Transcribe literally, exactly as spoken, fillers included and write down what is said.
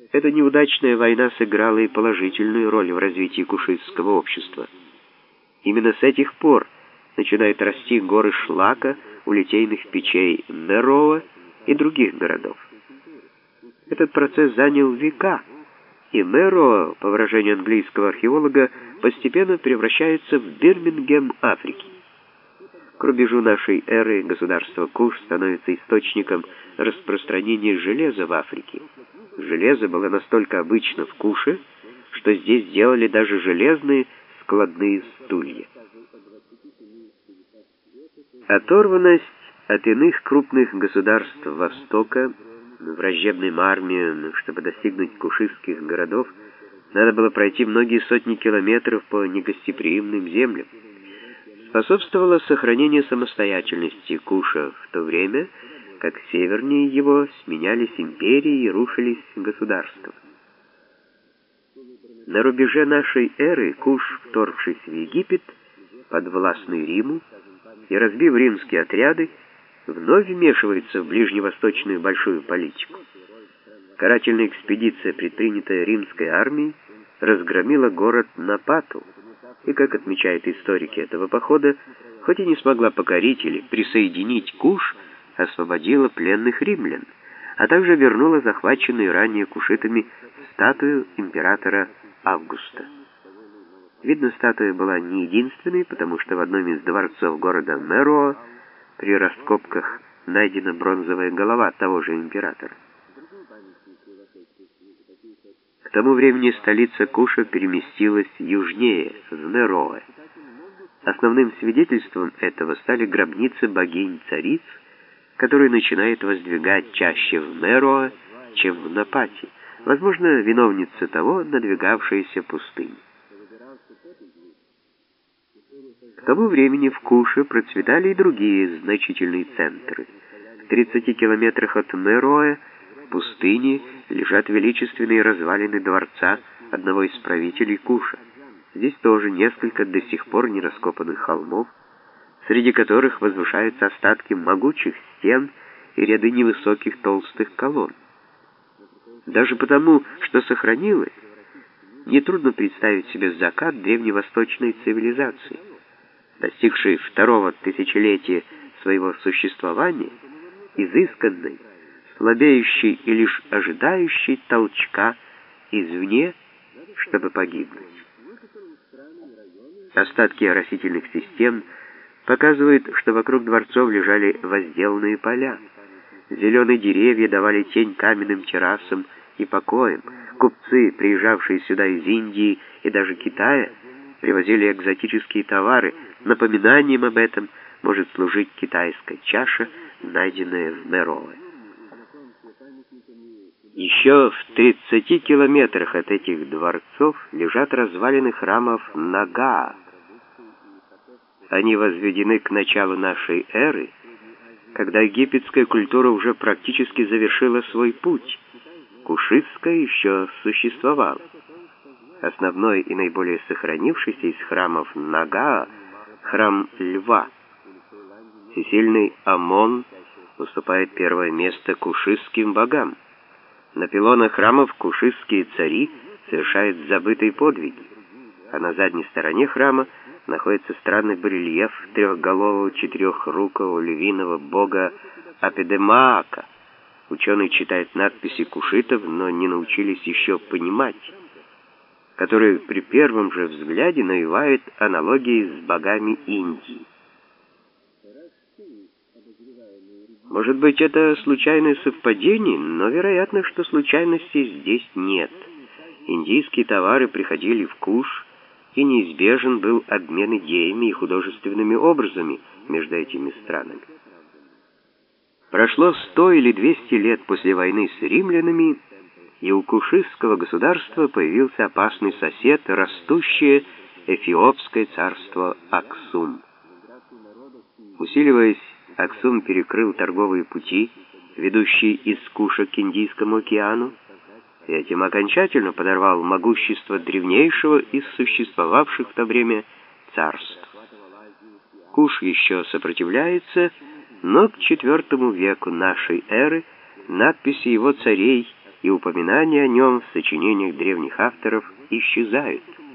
Эта неудачная война сыграла и положительную роль в развитии кушитского общества. Именно с этих пор начинают расти горы шлака у литейных печей Мероа и других городов. Этот процесс занял века, и Мероа, по выражению английского археолога, постепенно превращается в Бирмингем Африки. К рубежу нашей эры государство Куш становится источником распространения железа в Африке. Железо было настолько обычно в Куше, что здесь делали даже железные складные стулья. Оторванность от иных крупных государств Востока, враждебным армиям, чтобы достигнуть кушитских городов, надо было пройти многие сотни километров по негостеприимным землям. Способствовало сохранению самостоятельности Куша в то время, как севернее его сменялись империи и рушились государства. На рубеже нашей эры Куш, вторгшись в Египет, подвластный Риму, и разбив римские отряды, вновь вмешивается в ближневосточную большую политику. Карательная экспедиция, предпринятая римской армией, разгромила город Напату, и, как отмечают историки этого похода, хоть и не смогла покорить или присоединить Куш, освободила пленных римлян, а также вернула захваченную ранее кушитами статую императора Августа. Видно, статуя была не единственной, потому что в одном из дворцов города Мероа при раскопках найдена бронзовая голова того же императора. К тому времени столица Куша переместилась южнее, в Мероа. Основным свидетельством этого стали гробницы богинь-цариц, которые начинают воздвигать чаще в Мероа, чем в Напате, возможно, виновница того надвигавшейся пустыни. К тому времени в Куше процветали и другие значительные центры. В тридцати километрах от Мероа в пустыне лежат величественные развалины дворца одного из правителей Куша. Здесь тоже несколько до сих пор не раскопанных холмов, среди которых возвышаются остатки могучих стен и ряды невысоких толстых колонн. Даже потому, что сохранилось, нетрудно представить себе закат древневосточной цивилизации, достигшей второго тысячелетия своего существования, изысканной, слабеющей и лишь ожидающей толчка извне, чтобы погибнуть. Остатки растительных систем показывают, что вокруг дворцов лежали возделанные поля. Зеленые деревья давали тень каменным террасам и покоям. Купцы, приезжавшие сюда из Индии и даже Китая, привозили экзотические товары. Напоминанием об этом может служить китайская чаша, найденная в Мероа. Еще в тридцати километрах от этих дворцов лежат развалины храмов Нагаа. Они возведены к началу нашей эры, когда египетская культура уже практически завершила свой путь. Кушитская еще существовала. Основной и наиболее сохранившийся из храмов Нагаа — храм Льва. Всесильный Амон уступает первое место кушитским богам. На пилонах храмов кушитские цари совершают забытые подвиги, а на задней стороне храма находится странный барельеф трехголового четырехрукого львиного бога Апидемаака. Ученые читают надписи кушитов, но не научились еще понимать, которые при первом же взгляде навевают аналогии с богами Индии. Может быть, это случайное совпадение, но вероятно, что случайностей здесь нет. Индийские товары приходили в Куш, и неизбежен был обмен идеями и художественными образами между этими странами. Прошло сто или двести лет после войны с римлянами, и у кушитского государства появился опасный сосед, растущее эфиопское царство Аксум. Усиливаясь, Аксум перекрыл торговые пути, ведущие из Куша к Индийскому океану, и этим окончательно подорвал могущество древнейшего из существовавших в то время царств. Куш еще сопротивляется, но к четвертому веку нашей эры надписи его царей и упоминания о нем в сочинениях древних авторов исчезают.